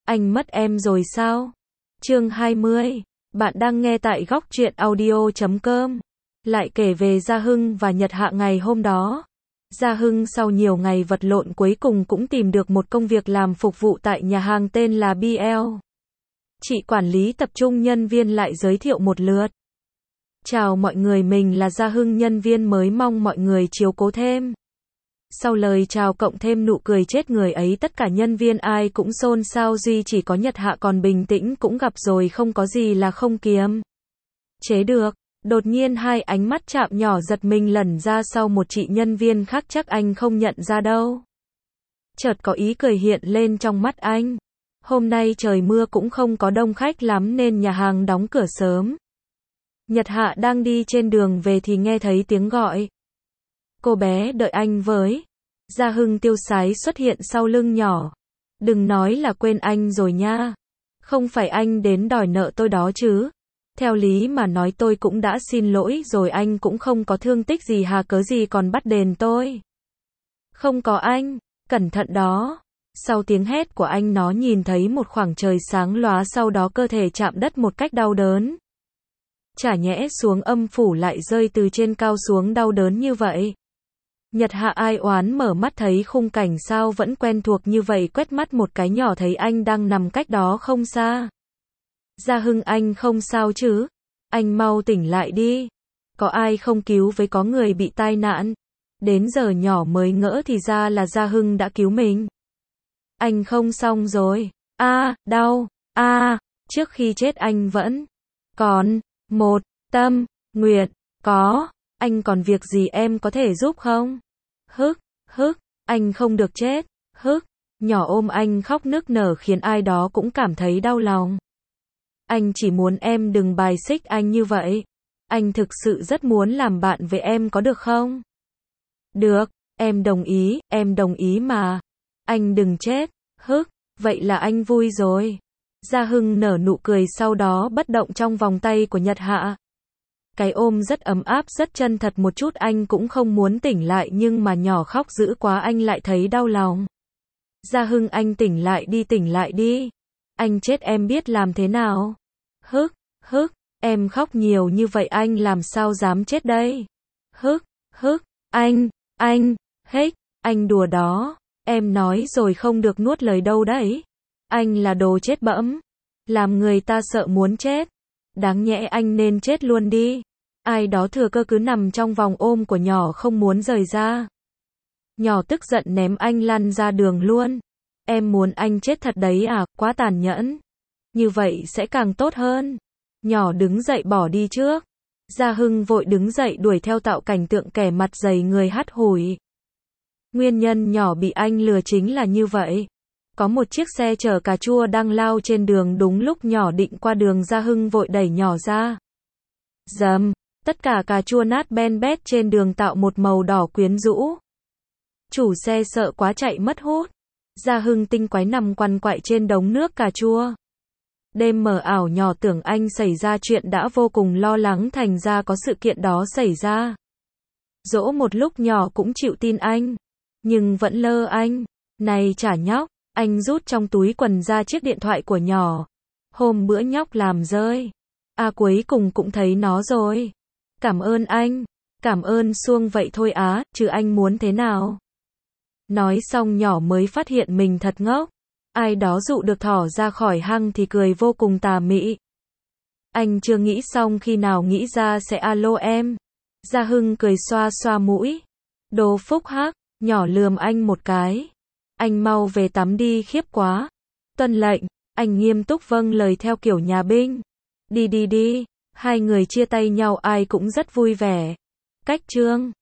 Anh mất em rồi sao? Chương 20. Bạn đang nghe tại góc truyện audio.com. Lại kể về Gia Hưng và Nhật Hạ ngày hôm đó. Gia Hưng sau nhiều ngày vật lộn cuối cùng cũng tìm được một công việc làm phục vụ tại nhà hàng tên là BL. Chị quản lý tập trung nhân viên lại giới thiệu một lượt. Chào mọi người, mình là Gia Hưng, nhân viên mới, mong mọi người chiếu cố thêm. Sau lời chào cộng thêm nụ cười chết người ấy, tất cả nhân viên ai cũng xôn xao, duy chỉ có Nhật Hạ còn bình tĩnh, cũng gặp rồi, không có gì là không kiềm chế được. Đột nhiên hai ánh mắt chạm nhỏ giật mình lẩn ra sau một chị nhân viên khác, chắc anh không nhận ra đâu. Chợt có ý cười hiện lên trong mắt anh. Hôm nay trời mưa cũng không có đông khách lắm nên nhà hàng đóng cửa sớm. Nhật Hạ đang đi trên đường về thì nghe thấy tiếng gọi. Cô bé đợi anh với. Gia Hưng tiêu sái xuất hiện sau lưng nhỏ. Đừng nói là quên anh rồi nha. Không phải anh đến đòi nợ tôi đó chứ. Theo lý mà nói tôi cũng đã xin lỗi rồi, anh cũng không có thương tích gì hà, cớ gì còn bắt đền tôi. Không có anh, cẩn thận đó. Sau tiếng hét của anh, nó nhìn thấy một khoảng trời sáng lóa, sau đó cơ thể chạm đất một cách đau đớn. Chả nhẽ xuống âm phủ lại rơi từ trên cao xuống đau đớn như vậy. Nhật Hạ ai oán mở mắt thấy khung cảnh sao vẫn quen thuộc như vậy, quét mắt một cái nhỏ thấy anh đang nằm cách đó không xa. Gia Hưng, anh không sao chứ? Anh mau tỉnh lại đi. Có ai không cứu với, có người bị tai nạn. Đến giờ nhỏ mới ngỡ thì ra là Gia Hưng đã cứu mình. Anh không xong rồi. Đau. Trước khi chết anh vẫn còn một tâm nguyện. Có. Anh còn việc gì em có thể giúp không? Anh không được chết. Nhỏ ôm anh khóc nức nở khiến ai đó cũng cảm thấy đau lòng. Anh chỉ muốn em đừng bài xích anh như vậy. Anh thực sự rất muốn làm bạn với em, có được không? Được, em đồng ý mà. Anh đừng chết. Vậy là anh vui rồi. Gia Hưng nở nụ cười, sau đó bất động trong vòng tay của Nhật Hạ. Cái ôm rất ấm áp, rất chân thật, một chút anh cũng không muốn tỉnh lại, nhưng mà nhỏ khóc dữ quá anh lại thấy đau lòng. Gia Hưng, anh tỉnh lại đi. Anh chết em biết làm thế nào? Em khóc nhiều như vậy anh làm sao dám chết đây? Anh đùa đó. Em nói rồi không được nuốt lời đâu đấy. Anh là đồ chết bẫm. Làm người ta sợ muốn chết. Đáng nhẽ anh nên chết luôn đi. Ai đó thừa cơ cứ nằm trong vòng ôm của nhỏ không muốn rời ra. Nhỏ tức giận ném anh lăn ra đường luôn. Em muốn anh chết thật đấy à, quá tàn nhẫn. Như vậy sẽ càng tốt hơn. Nhỏ đứng dậy bỏ đi trước. Gia Hưng vội đứng dậy đuổi theo, tạo cảnh tượng kẻ mặt dày người hắt hủi. Nguyên nhân nhỏ bị anh lừa chính là như vậy. Có một chiếc xe chở cà chua đang lao trên đường, đúng lúc nhỏ định qua đường, Gia Hưng vội đẩy nhỏ ra. Dầm, tất cả cà chua nát ben bét trên đường tạo một màu đỏ quyến rũ. Chủ xe sợ quá chạy mất hút. Gia Hưng tinh quái nằm quằn quại trên đống nước cà chua. Đêm mờ ảo, nhỏ tưởng anh xảy ra chuyện, đã vô cùng lo lắng, thành ra có sự kiện đó xảy ra. Dỗ một lúc nhỏ cũng chịu tin anh, nhưng vẫn lơ anh. Này chả nhóc, anh rút trong túi quần ra chiếc điện thoại của nhỏ. Hôm bữa nhóc làm rơi. Cuối cùng cũng thấy nó rồi. Cảm ơn anh. Cảm ơn xuông vậy thôi á, chứ anh muốn thế nào? Nói xong nhỏ mới phát hiện mình thật ngốc. Ai đó dụ được thỏ ra khỏi hang thì cười vô cùng tà mị. Anh chưa nghĩ xong, khi nào nghĩ ra sẽ alo em. Gia Hưng cười xoa xoa mũi. Đồ phúc hắc, nhỏ lườm anh một cái. Anh mau về tắm đi, khiếp quá. Tuân lệnh, anh nghiêm túc vâng lời theo kiểu nhà binh. Đi. Hai người chia tay nhau, ai cũng rất vui vẻ. Cách chương